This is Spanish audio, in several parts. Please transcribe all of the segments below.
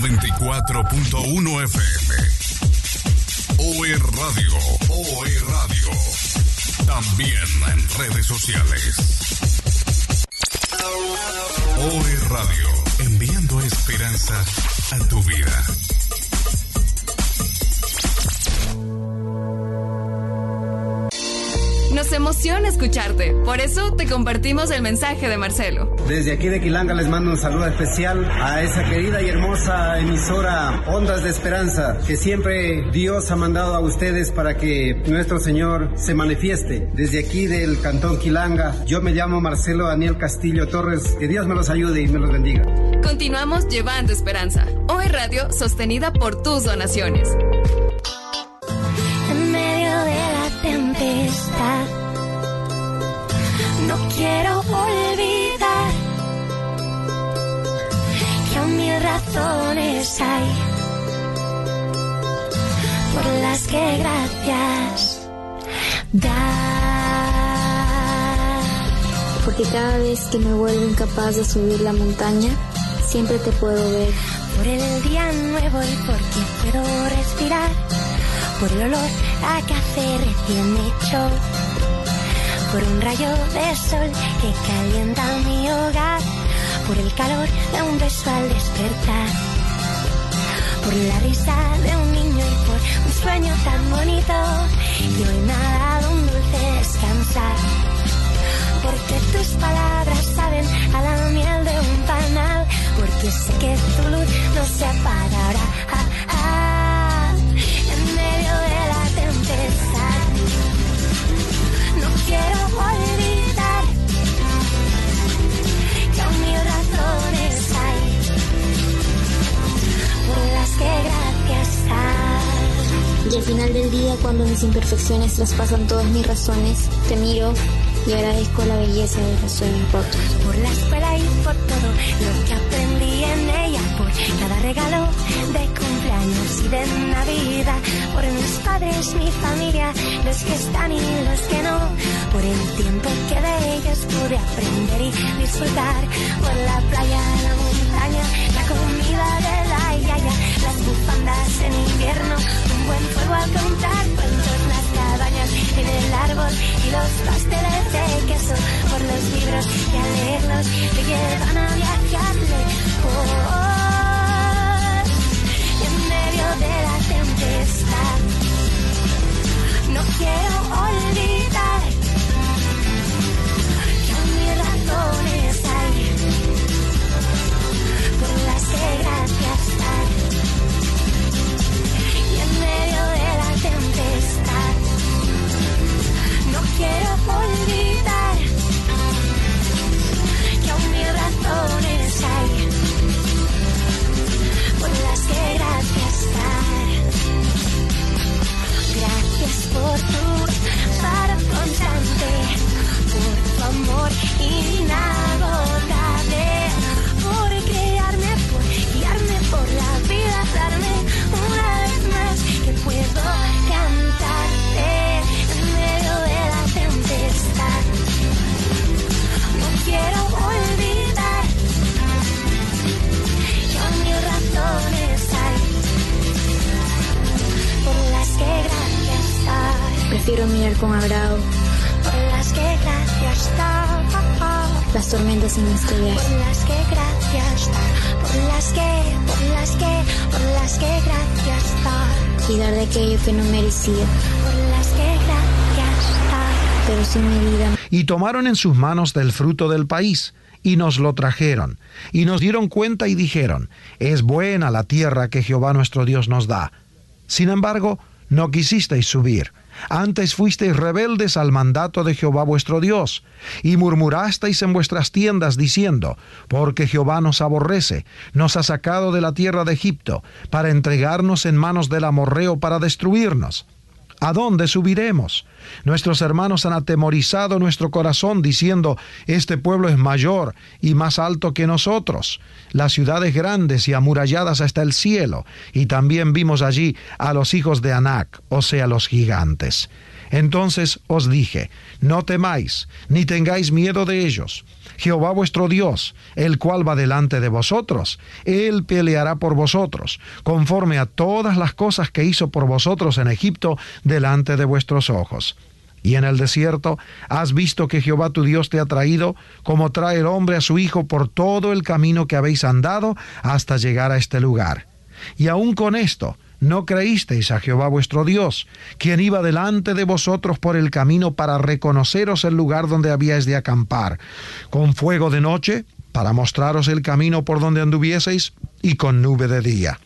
94.1 FM. OE Radio. OE Radio. También en redes sociales. OE Radio. Enviando esperanza a tu vida. Nos emociona escucharte, por eso te compartimos el mensaje de Marcelo. Desde aquí de Quilanga les mando un saludo especial a esa querida y hermosa emisora Ondas de Esperanza, que siempre Dios ha mandado a ustedes para que nuestro Señor se manifieste. Desde aquí del Cantón Quilanga, yo me llamo Marcelo Daniel Castillo Torres, que Dios me los ayude y me los bendiga. Continuamos llevando esperanza. OE Radio, sostenida por tus donaciones. En medio de la tempestad, no quiero olvidar que a 1000 razones hay por las que gracias dar. Porque cada vez que me vuelvo incapaz de subir la montaña, siempre te puedo ver. Por el día nuevo y porque puedo respirar, por el olor a café recién hecho, por un rayo de sol que calienta mi hogar, por el calor de un beso al despertar, por la risa de un niño y por un sueño tan bonito que hoy me ha dado un dulce descansar. Porque tus palabras saben a la miel de un panal, porque sé que tu luz no se apagará. En medio de la tempestad, no quiero olvidar que aún 1000 razones hay por las que gracias dar. Y al final del día, cuando mis imperfecciones traspasan todas mis razones, te miro y agradezco la belleza de los sueños rotos. Por la escuela y por todo lo que aprendí en ella, por cada regalo de cumpleaños y de Navidad, por mis padres, mi familia, los que están y los que no, por el tiempo que de ellos pude aprender y disfrutar, por la playa, la montaña, la comida de la yaya, las bufandas en invierno, un buen fuego al contar cuentos, las cabañas en el árbol y los pasteles de queso, por los libros que al leerlos te llevan a viajar lejos. Y en medio de la tempestad, no quiero olvidar que aún 1000 razones hay por las que gracias dar. Y en medio de la tempestad, no quiero olvidar que aún 1000 razones hay por las que gracias dar. Gracias por tu paro constante, por tu amor inagotable, por crearme, por guiarme por la vida, darme una vez más que puedo cantarte en medio de la tempestad. No quiero olvidar que aún 1000 razones hay por las que gracias dar. Prefiero mirar con agrado Por las que gracias dar. las tormentas en este viaje. Por las que gracias dar. Por las que gracias dar. Y dar de aquello que no merecía, Por las que gracias dar. pero sin medida. Y tomaron en sus manos del fruto del país, y nos lo trajeron, y nos dieron cuenta y dijeron: es buena la tierra que Jehová nuestro Dios nos da. Sin embargo, no quisisteis subir, antes fuisteis rebeldes al mandato de Jehová vuestro Dios, y murmurasteis en vuestras tiendas diciendo: porque Jehová nos aborrece, nos ha sacado de la tierra de Egipto, para entregarnos en manos del amorreo para destruirnos. ¿A dónde subiremos? Nuestros hermanos han atemorizado nuestro corazón, diciendo: este pueblo es mayor y más alto que nosotros. Las ciudades grandes y amuralladas hasta el cielo. Y también vimos allí a los hijos de Anac, o sea, los gigantes. Entonces os dije, no temáis, ni tengáis miedo de ellos. Jehová vuestro Dios, el cual va delante de vosotros, Él peleará por vosotros, conforme a todas las cosas que hizo por vosotros en Egipto delante de vuestros ojos. Y en el desierto has visto que Jehová tu Dios te ha traído, como trae el hombre a su hijo por todo el camino que habéis andado hasta llegar a este lugar. Y aun con esto, no creísteis a Jehová vuestro Dios, quien iba delante de vosotros por el camino para reconoceros el lugar donde habíais de acampar, con fuego de noche, para mostraros el camino por donde anduvieseis, y con nube de día.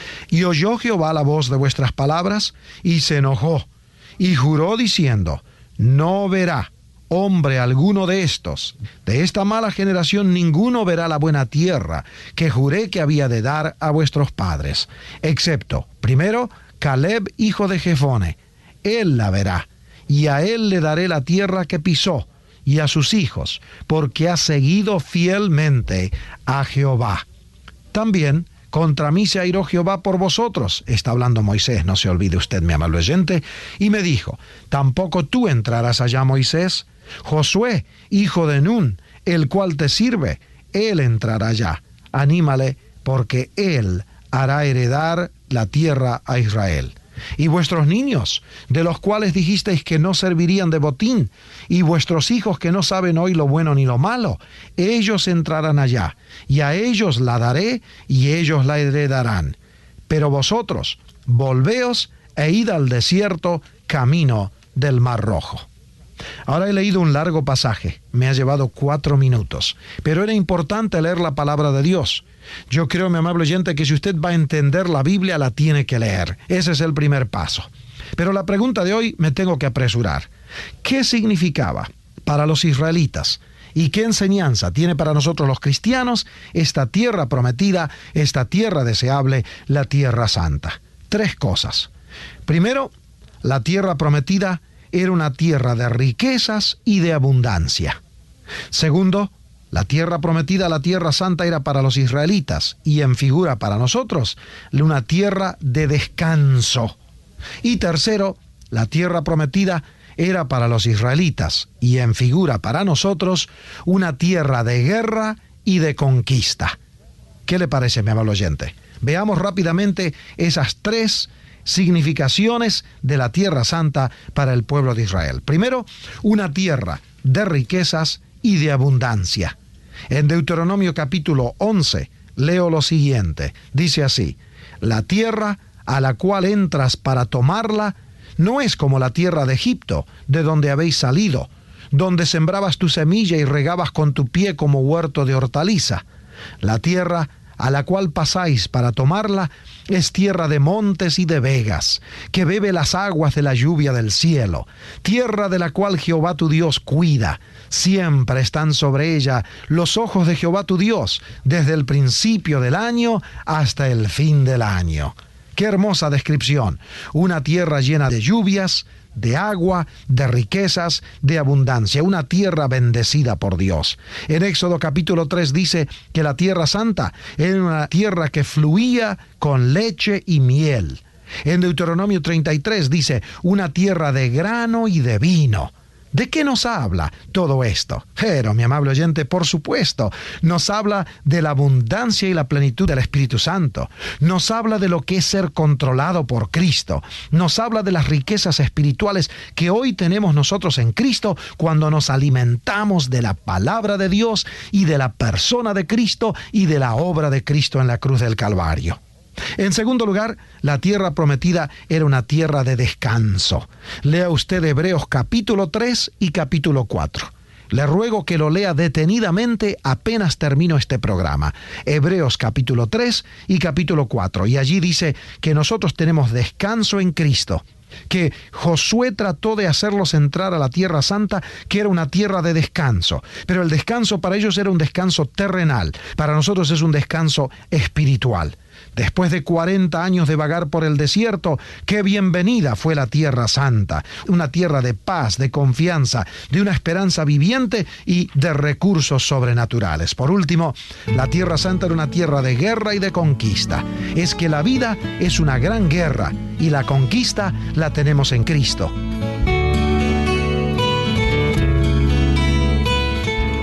Y oyó Jehová la voz de vuestras palabras, y se enojó, y juró diciendo, no verá hombre alguno de estos, de esta mala generación ninguno verá la buena tierra que juré que había de dar a vuestros padres, excepto, primero, Caleb, hijo de Jefone. Él la verá, y a él le daré la tierra que pisó, y a sus hijos, porque ha seguido fielmente a Jehová. También contra mí se airó Jehová por vosotros, está hablando Moisés, no se olvide usted, mi amable oyente, y me dijo, tampoco tú entrarás allá, Moisés. Josué, hijo de Nun, el cual te sirve, él entrará allá. Anímale, porque él hará heredar la tierra a Israel. Y vuestros niños, de los cuales dijisteis que no servirían de botín, y vuestros hijos que no saben hoy lo bueno ni lo malo, ellos entrarán allá, y a ellos la daré, y ellos la heredarán. Pero vosotros, volveos e id al desierto, camino del Mar Rojo. Ahora he leído un largo pasaje, me ha llevado 4 minutos, pero era importante leer la palabra de Dios. Yo creo, mi amable oyente, que si usted va a entender la Biblia, la tiene que leer. Ese es el primer paso. Pero la pregunta de hoy me tengo que apresurar. ¿Qué significaba para los israelitas y qué enseñanza tiene para nosotros los cristianos esta tierra prometida, esta tierra deseable, la tierra santa? 3 cosas. Primero, la tierra prometida era una tierra de riquezas y de abundancia. Segundo, la tierra prometida, la tierra santa, era para los israelitas y en figura para nosotros una tierra de descanso. Y tercero, la tierra prometida era para los israelitas y en figura para nosotros una tierra de guerra y de conquista. ¿Qué le parece, mi amable oyente? Veamos rápidamente esas 3 significaciones de la tierra santa para el pueblo de Israel. Primero, una tierra de riquezas y de abundancia. En Deuteronomio capítulo 11 leo lo siguiente, dice así, la tierra a la cual entras para tomarla no es como la tierra de Egipto, de donde habéis salido, donde sembrabas tu semilla y regabas con tu pie como huerto de hortaliza. La tierra a la cual pasáis para tomarla es tierra de montes y de vegas, que bebe las aguas de la lluvia del cielo, tierra de la cual Jehová tu Dios cuida. Siempre están sobre ella los ojos de Jehová tu Dios, desde el principio del año hasta el fin del año. ¡Qué hermosa descripción! Una tierra llena de lluvias, de agua, de riquezas, de abundancia, una tierra bendecida por Dios. En Éxodo capítulo 3 dice que la tierra santa era una tierra que fluía con leche y miel. En Deuteronomio 33 dice una tierra de grano y de vino. ¿De qué nos habla todo esto? Pero, mi amable oyente, por supuesto, nos habla de la abundancia y la plenitud del Espíritu Santo. Nos habla de lo que es ser controlado por Cristo. Nos habla de las riquezas espirituales que hoy tenemos nosotros en Cristo cuando nos alimentamos de la palabra de Dios y de la persona de Cristo y de la obra de Cristo en la cruz del Calvario. En segundo lugar, la tierra prometida era una tierra de descanso. Lea usted Hebreos capítulo 3 y capítulo 4. Le ruego que lo lea detenidamente apenas termino este programa. Hebreos capítulo 3 y capítulo 4. Y allí dice que nosotros tenemos descanso en Cristo. Que Josué trató de hacerlos entrar a la tierra santa, que era una tierra de descanso. Pero el descanso para ellos era un descanso terrenal. Para nosotros es un descanso espiritual. Después de 40 años de vagar por el desierto, qué bienvenida fue la tierra santa. Una tierra de paz, de confianza, de una esperanza viviente y de recursos sobrenaturales. Por último, la tierra santa era una tierra de guerra y de conquista. Es que la vida es una gran guerra y la conquista la tenemos en Cristo.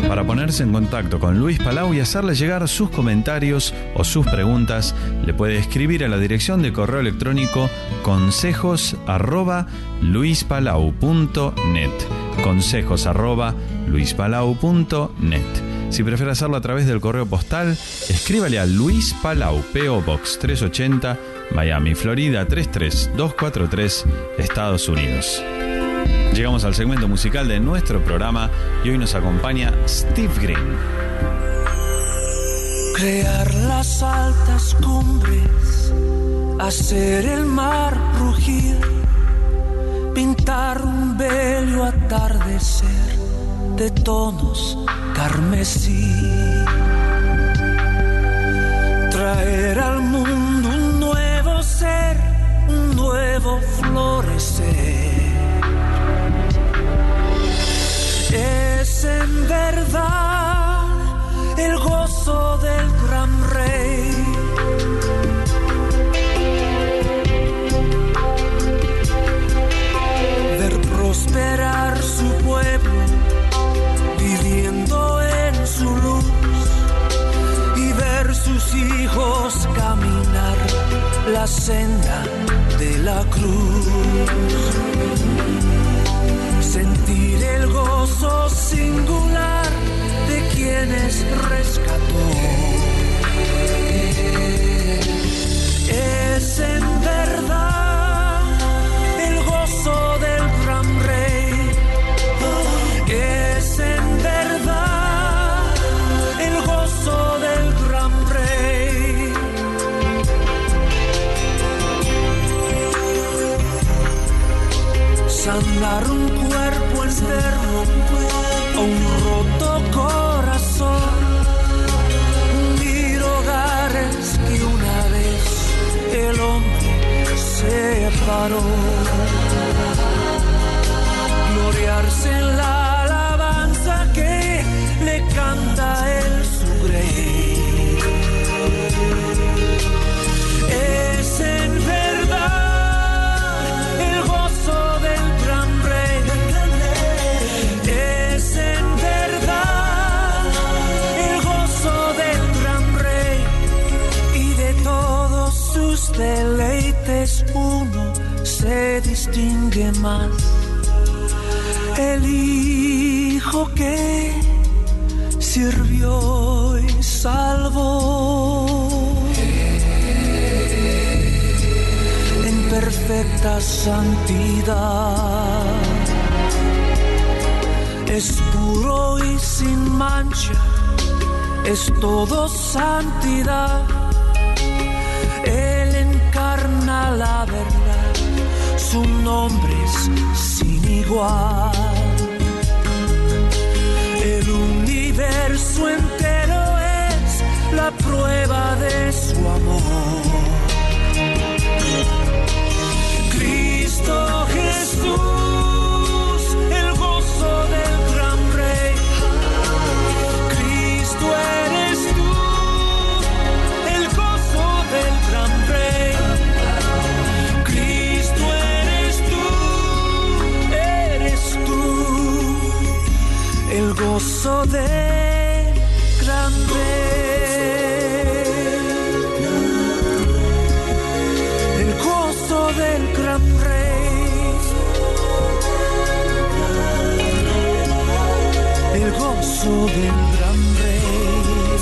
Para ponerse en contacto con Luis Palau y hacerle llegar sus comentarios o sus preguntas, le puede escribir a la dirección de correo electrónico consejos@luispalau.net. consejos@luispalau.net. Si prefiere hacerlo a través del correo postal, escríbale a Luis Palau, P.O. Box 380, Miami, Florida 33243, Estados Unidos. Llegamos al segmento musical de nuestro programa y hoy nos acompaña Steve Green. Crear las altas cumbres, hacer el mar rugir, pintar un bello atardecer de tonos carmesí, traer al mundo un nuevo ser, un nuevo florecer. Es en verdad el gozo del gran rey. Ver prosperar su pueblo, viviendo en su luz, y ver sus hijos caminar la senda de la cruz. Sentir el gozo singular de quienes rescató. Es en verdad el gozo del gran rey. Es en verdad el gozo del gran rey. Sanar un cuerpo enfermo o un roto corazón, unir hogares que una vez el hombre separó, gloriarse en la alabanza que le canta el su grey. Es en verdad el gozo del gran rey. Es en verdad el gozo del gran rey. Y de todos sus deleites uno se distingue más: el Hijo que sirvió y salvó en perfecta santidad. Es puro y sin mancha, es todo santidad. Él encarna la verdad, su nombre es sin igual. El universo entero es la prueba de su amor. Cristo Jesús, el gozo del gran rey. Cristo eres tú, el gozo del gran rey. Cristo eres tú, el gozo del gran rey. El gozo del gran rey. El gozo del gran rey.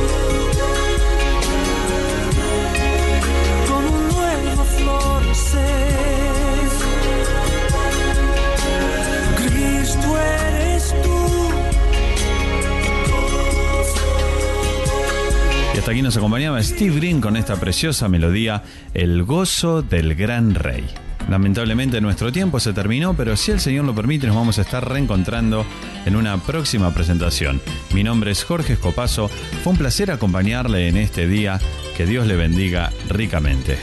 Con un nuevo florecer. Cristo eres tú. Y hasta aquí nos acompañaba Steve Green con esta preciosa melodía, El gozo del gran rey. Lamentablemente nuestro tiempo se terminó, pero si el Señor lo permite nos vamos a estar reencontrando en una próxima presentación. Mi nombre es Jorge Escopazo, fue un placer acompañarle en este día, que Dios le bendiga ricamente.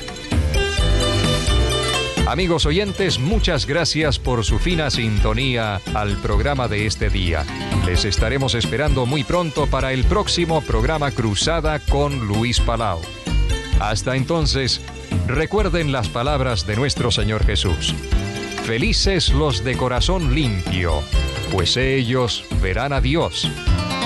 Amigos oyentes, muchas gracias por su fina sintonía al programa de este día. Les estaremos esperando muy pronto para el próximo programa Cruzada con Luis Palau. Hasta entonces, recuerden las palabras de nuestro Señor Jesús. Felices los de corazón limpio, pues ellos verán a Dios.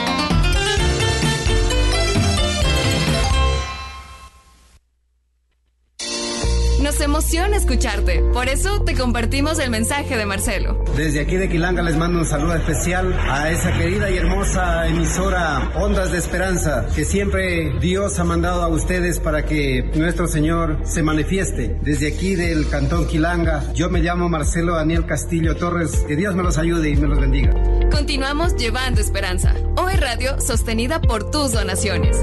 Nos emociona escucharte. Por eso te compartimos el mensaje de Marcelo. Desde aquí de Quilanga les mando un saludo especial a esa querida y hermosa emisora Ondas de Esperanza, que siempre Dios ha mandado a ustedes para que nuestro Señor se manifieste. Desde aquí del Cantón Quilanga, yo me llamo Marcelo Daniel Castillo Torres. Que Dios me los ayude y me los bendiga. Continuamos llevando esperanza. OE Radio, sostenida por tus donaciones.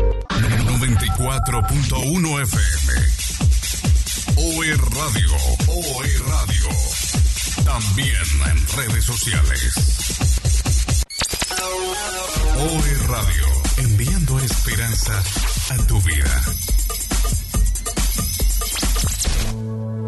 94.1 FM. OE Radio. OE Radio. También en redes sociales. OE Radio. Enviando esperanza a tu vida.